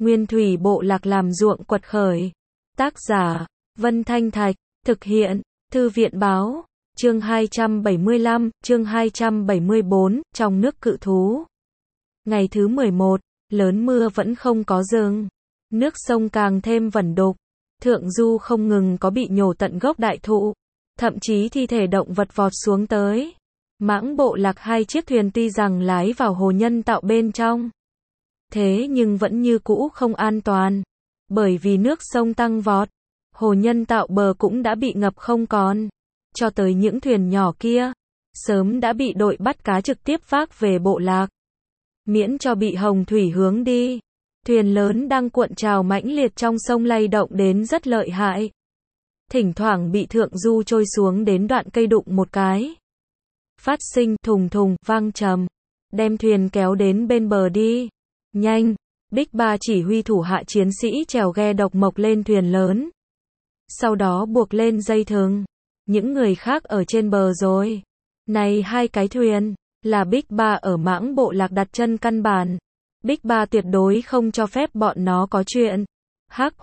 Nguyên thủy bộ lạc làm ruộng quật khởi. Tác giả, Vân Thanh Thạch, thực hiện, Thư viện báo, chương 275, chương 274, trong nước cự thú. Ngày thứ 11, lớn mưa vẫn không có dừng. Nước sông càng thêm vẩn đục. Thượng du không ngừng có bị nhổ tận gốc đại thụ. Thậm chí thi thể động vật vọt xuống tới. Mãng bộ lạc 2 chiếc thuyền tuy rằng lái vào hồ nhân tạo bên trong. Thế nhưng vẫn như cũ không an toàn. Bởi vì nước sông tăng vọt. Hồ nhân tạo bờ cũng đã bị ngập không còn. Cho tới những thuyền nhỏ kia. Sớm đã bị đội bắt cá trực tiếp vác về bộ lạc. Miễn cho bị hồng thủy hướng đi. Thuyền lớn đang cuộn trào mãnh liệt trong sông lay động đến rất lợi hại. Thỉnh thoảng bị thượng du trôi xuống đến đoạn cây đụng một cái. Phát sinh thùng thùng vang trầm. Đem thuyền kéo đến bên bờ đi. Nhanh! Big Ba chỉ huy thủ hạ chiến sĩ chèo ghe độc mộc lên thuyền lớn. Sau đó buộc lên dây thừng. Những người khác ở trên bờ rồi. Này 2 cái thuyền, là Big Ba ở mãng bộ lạc đặt chân căn bản. Big Ba tuyệt đối không cho phép bọn nó có chuyện. Hắc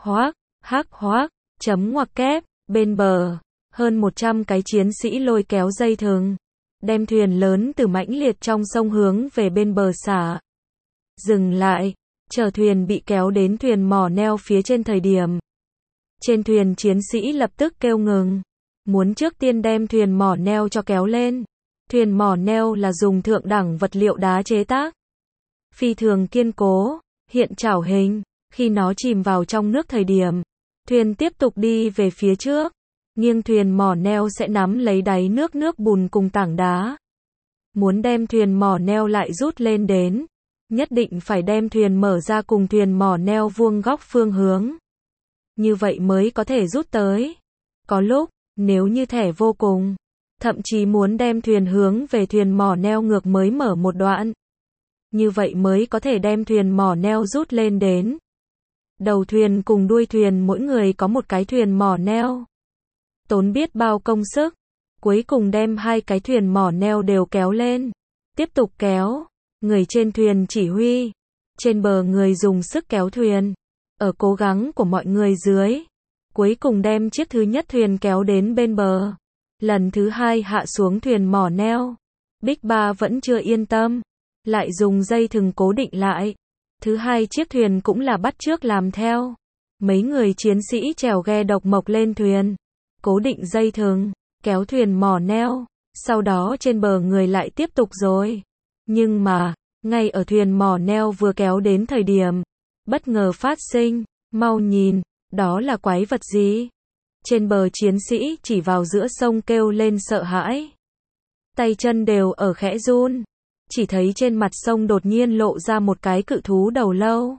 hoác, chấm ngoặc kép, bên bờ. Hơn 100 cái chiến sĩ lôi kéo dây thừng. Đem thuyền lớn từ mãnh liệt trong sông hướng về bên bờ xả. Dừng lại, chờ thuyền bị kéo đến thuyền mỏ neo phía trên thời điểm. Trên thuyền chiến sĩ lập tức kêu ngừng. Muốn trước tiên đem thuyền mỏ neo cho kéo lên. Thuyền mỏ neo là dùng thượng đẳng vật liệu đá chế tác. Phi thường kiên cố, hiện trảo hình. Khi nó chìm vào trong nước thời điểm, thuyền tiếp tục đi về phía trước. Nghiêng thuyền mỏ neo sẽ nắm lấy đáy nước bùn cùng tảng đá. Muốn đem thuyền mỏ neo lại rút lên đến. Nhất định phải đem thuyền mở ra cùng thuyền mỏ neo vuông góc phương hướng. Như vậy mới có thể rút tới. Có lúc, nếu như thẻ vô cùng, thậm chí muốn đem thuyền hướng về thuyền mỏ neo ngược mới mở một đoạn. Như vậy mới có thể đem thuyền mỏ neo rút lên đến. Đầu thuyền cùng đuôi thuyền mỗi người có một cái thuyền mỏ neo. Tốn biết bao công sức. Cuối cùng đem 2 cái thuyền mỏ neo đều kéo lên. Tiếp tục kéo. Người trên thuyền chỉ huy. Trên bờ người dùng sức kéo thuyền. Ở cố gắng của mọi người dưới. Cuối cùng đem chiếc thứ nhất thuyền kéo đến bên bờ. Lần thứ 2 hạ xuống thuyền mỏ neo. Big Ba vẫn chưa yên tâm. Lại dùng dây thừng cố định lại. Thứ 2 chiếc thuyền cũng là bắt chước làm theo. Mấy người chiến sĩ chèo ghe độc mộc lên thuyền. Cố định dây thừng. Kéo thuyền mỏ neo. Sau đó trên bờ người lại tiếp tục rồi. Nhưng mà, ngay ở thuyền mỏ neo vừa kéo đến thời điểm. Bất ngờ phát sinh. Mau nhìn, đó là quái vật gì? Trên bờ chiến sĩ chỉ vào giữa sông kêu lên sợ hãi. Tay chân đều ở khẽ run. Chỉ thấy trên mặt sông đột nhiên lộ ra một cái cự thú đầu lâu.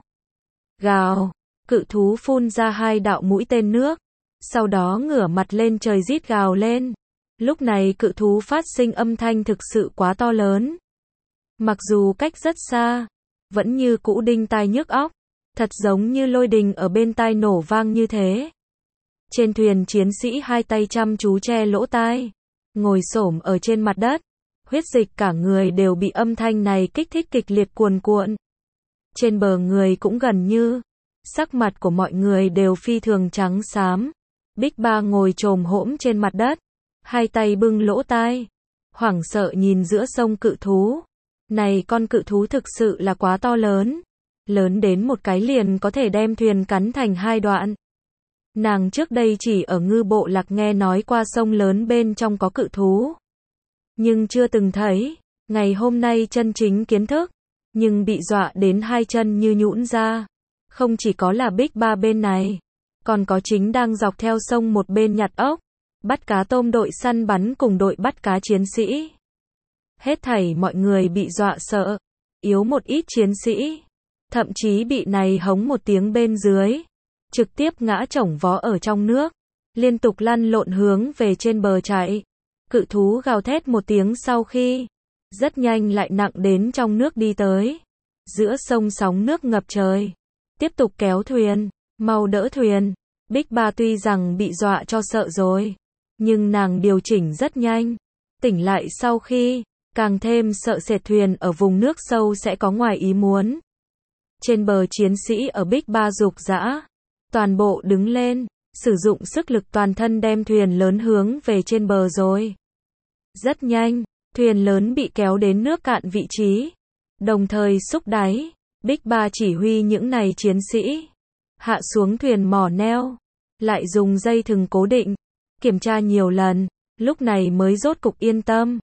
Gào, cự thú phun ra 2 đạo mũi tên nước. Sau đó ngửa mặt lên trời rít gào lên. Lúc này cự thú phát sinh âm thanh thực sự quá to lớn. Mặc dù cách rất xa, vẫn như cũ đinh tai nhức óc. Thật giống như lôi đình ở bên tai nổ vang như thế. Trên thuyền chiến sĩ 2 tay chăm chú che lỗ tai. Ngồi xổm ở trên mặt đất. Huyết dịch cả người đều bị âm thanh này kích thích kịch liệt cuồn cuộn. Trên bờ người cũng gần như. Sắc mặt của mọi người đều phi thường trắng xám. Big Ba ngồi chồm hổm trên mặt đất. 2 tay bưng lỗ tai. Hoảng sợ nhìn giữa sông cự thú. Này con cự thú thực sự là quá to lớn. Lớn đến một cái liền có thể đem thuyền cắn thành 2 đoạn. Nàng trước đây chỉ ở ngư bộ lạc nghe nói qua sông lớn bên trong có cự thú. Nhưng chưa từng thấy. Ngày hôm nay chân chính kiến thức. Nhưng bị dọa đến 2 chân như nhũn ra. Không chỉ có là Big Ba bên này. Còn có chính đang dọc theo sông một bên nhặt ốc. Bắt cá tôm đội săn bắn cùng đội bắt cá chiến sĩ. Hết thảy mọi người bị dọa sợ. Yếu một ít chiến sĩ. Thậm chí bị này hống một tiếng bên dưới. Trực tiếp ngã chổng vó ở trong nước. Liên tục lăn lộn hướng về trên bờ chạy. Cự thú gào thét một tiếng sau khi. Rất nhanh lại nặng đến trong nước đi tới. Giữa sông sóng nước ngập trời. Tiếp tục kéo thuyền. Mau đỡ thuyền. Big Ba tuy rằng bị dọa cho sợ rồi. Nhưng nàng điều chỉnh rất nhanh. Tỉnh lại sau khi. Càng thêm sợ sệt thuyền ở vùng nước sâu sẽ có ngoài ý muốn. Trên bờ chiến sĩ ở Bích Ba rục rã, toàn bộ đứng lên, sử dụng sức lực toàn thân đem thuyền lớn hướng về trên bờ rồi. Rất nhanh, thuyền lớn bị kéo đến nước cạn vị trí, đồng thời xúc đáy. Bích Ba chỉ huy những này chiến sĩ hạ xuống thuyền mỏ neo, lại dùng dây thừng cố định, kiểm tra nhiều lần, lúc này mới rốt cục yên tâm.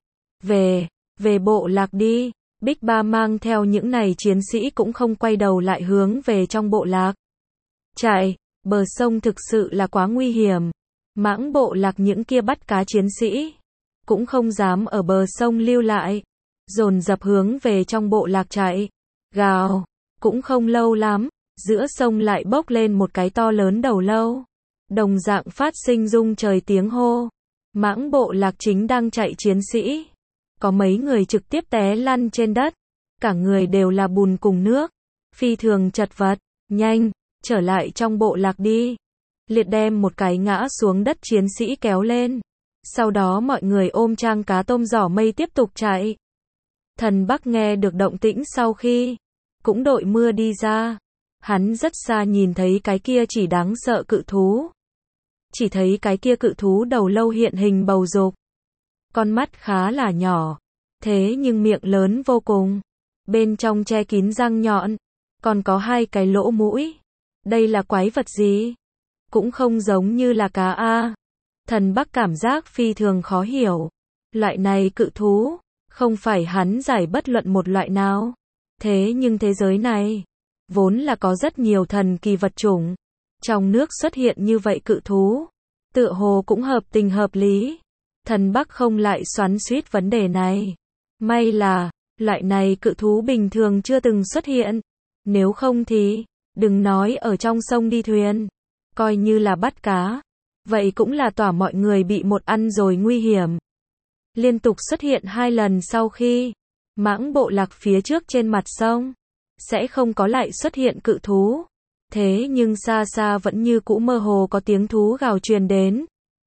Về bộ lạc đi. Bích Ba mang theo những này chiến sĩ cũng không quay đầu lại hướng về trong bộ lạc. Chạy, bờ sông thực sự là quá nguy hiểm. Mãng bộ lạc những kia bắt cá chiến sĩ cũng không dám ở bờ sông lưu lại, dồn dập hướng về trong bộ lạc chạy. Gào, cũng không lâu lắm, giữa sông lại bốc lên một cái to lớn đầu lâu, đồng dạng phát sinh rung trời tiếng hô. Mãng bộ lạc chính đang chạy chiến sĩ, có mấy người trực tiếp té lăn trên đất, cả người đều là bùn cùng nước, phi thường chật vật. Nhanh, trở lại trong bộ lạc đi. Liệt đem một cái ngã xuống đất chiến sĩ kéo lên. Sau đó mọi người ôm trang cá tôm giỏ mây tiếp tục chạy. Thần Bắc nghe được động tĩnh sau khi cũng đội mưa đi ra. Hắn rất xa nhìn thấy cái kia chỉ đáng sợ cự thú. Chỉ thấy cái kia cự thú đầu lâu hiện hình bầu dục. Con mắt khá là nhỏ, thế nhưng miệng lớn vô cùng. Bên trong che kín răng nhọn, còn có 2 cái lỗ mũi. Đây là quái vật gì? Cũng không giống như là cá a. Thần Bắc cảm giác phi thường khó hiểu. Loại này cự thú, không phải hắn giải bất luận một loại nào. Thế nhưng thế giới này, vốn là có rất nhiều thần kỳ vật chủng. Trong nước xuất hiện như vậy cự thú, tựa hồ cũng hợp tình hợp lý. Thần Bắc không lại xoắn xuýt vấn đề này. May là, loại này cự thú bình thường chưa từng xuất hiện. Nếu không thì, đừng nói ở trong sông đi thuyền, coi như là bắt cá, vậy cũng là tỏa mọi người bị một ăn rồi nguy hiểm. Liên tục xuất hiện 2 lần sau khi mãng bộ lạc phía trước trên mặt sông, sẽ không có lại xuất hiện cự thú. Thế nhưng xa xa vẫn như cũ mơ hồ có tiếng thú gào truyền đến.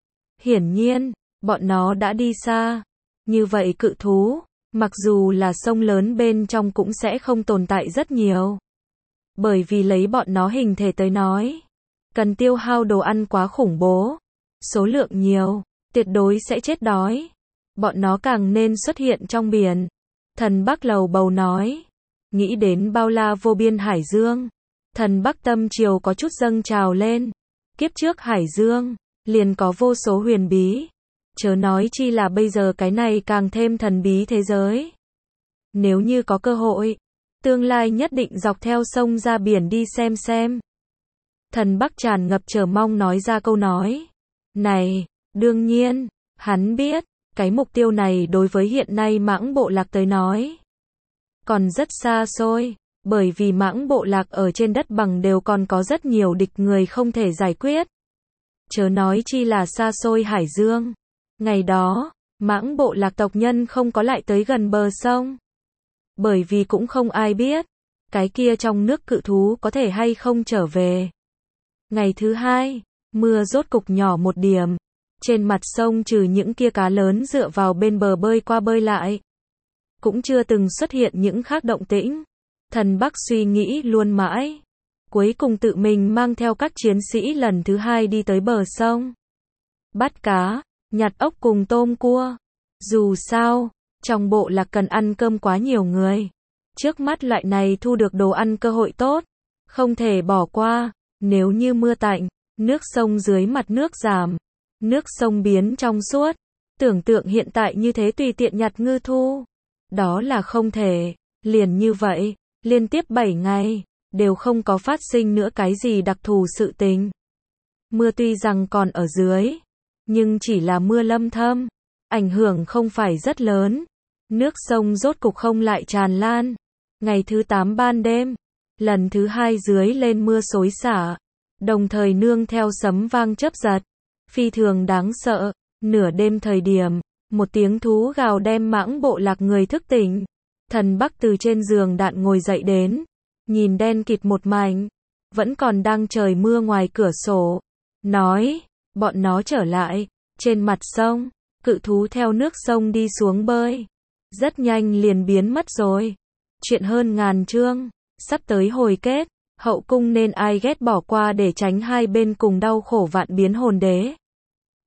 Hiển nhiên, bọn nó đã đi xa. Như vậy cự thú, mặc dù là sông lớn bên trong cũng sẽ không tồn tại rất nhiều. Bởi vì lấy bọn nó hình thể tới nói, cần tiêu hao đồ ăn quá khủng bố. Số lượng nhiều, tuyệt đối sẽ chết đói. Bọn nó càng nên xuất hiện trong biển. Thần Bắc lầu bầu nói. Nghĩ đến bao la vô biên hải dương. Thần Bắc tâm triều có chút dâng trào lên. Kiếp trước hải dương, liền có vô số huyền bí. Chớ nói chi là bây giờ cái này càng thêm thần bí thế giới. Nếu như có cơ hội, tương lai nhất định dọc theo sông ra biển đi xem. Thần Bắc tràn ngập chờ mong nói ra câu nói này. Đương nhiên, hắn biết, cái mục tiêu này đối với hiện nay mãng bộ lạc tới nói còn rất xa xôi, bởi vì mãng bộ lạc ở trên đất bằng đều còn có rất nhiều địch người không thể giải quyết. Chớ nói chi là xa xôi hải dương. Ngày đó, mãng bộ lạc tộc nhân không có lại tới gần bờ sông. Bởi vì cũng không ai biết, cái kia trong nước cự thú có thể hay không trở về. Ngày thứ 2, mưa rốt cục nhỏ một điểm. Trên mặt sông trừ những kia cá lớn dựa vào bên bờ bơi qua bơi lại, cũng chưa từng xuất hiện những khác động tĩnh. Thần Bắc suy nghĩ luôn mãi. Cuối cùng tự mình mang theo các chiến sĩ lần thứ 2 đi tới bờ sông. Bắt cá, nhặt ốc cùng tôm cua. Dù sao, trong bộ lạc cần ăn cơm quá nhiều người. Trước mắt loại này thu được đồ ăn cơ hội tốt, không thể bỏ qua. Nếu như mưa tạnh, nước sông dưới mặt nước giảm, nước sông biến trong suốt. Tưởng tượng hiện tại như thế tùy tiện nhặt ngư thu. Đó là không thể. Liền như vậy, liên tiếp 7 ngày, đều không có phát sinh nữa cái gì đặc thù sự tình. Mưa tuy rằng còn ở dưới, nhưng chỉ là mưa lâm thâm, ảnh hưởng không phải rất lớn. Nước sông rốt cục không lại tràn lan. Ngày thứ 8 ban đêm, lần thứ 2 dưới lên mưa xối xả, đồng thời nương theo sấm vang chớp giật, phi thường đáng sợ. Nửa đêm thời điểm, một tiếng thú gào đem mãng bộ lạc người thức tỉnh. Thần Bắc từ trên giường đạn ngồi dậy đến, nhìn đen kịt một mảnh, vẫn còn đang trời mưa ngoài cửa sổ, nói, bọn nó trở lại. Trên mặt sông, cự thú theo nước sông đi xuống bơi, rất nhanh liền biến mất rồi. Chuyện hơn ngàn chương. Sắp tới hồi kết, hậu cung nên ai ghét bỏ qua để tránh hai bên cùng đau khổ vạn biến hồn đế.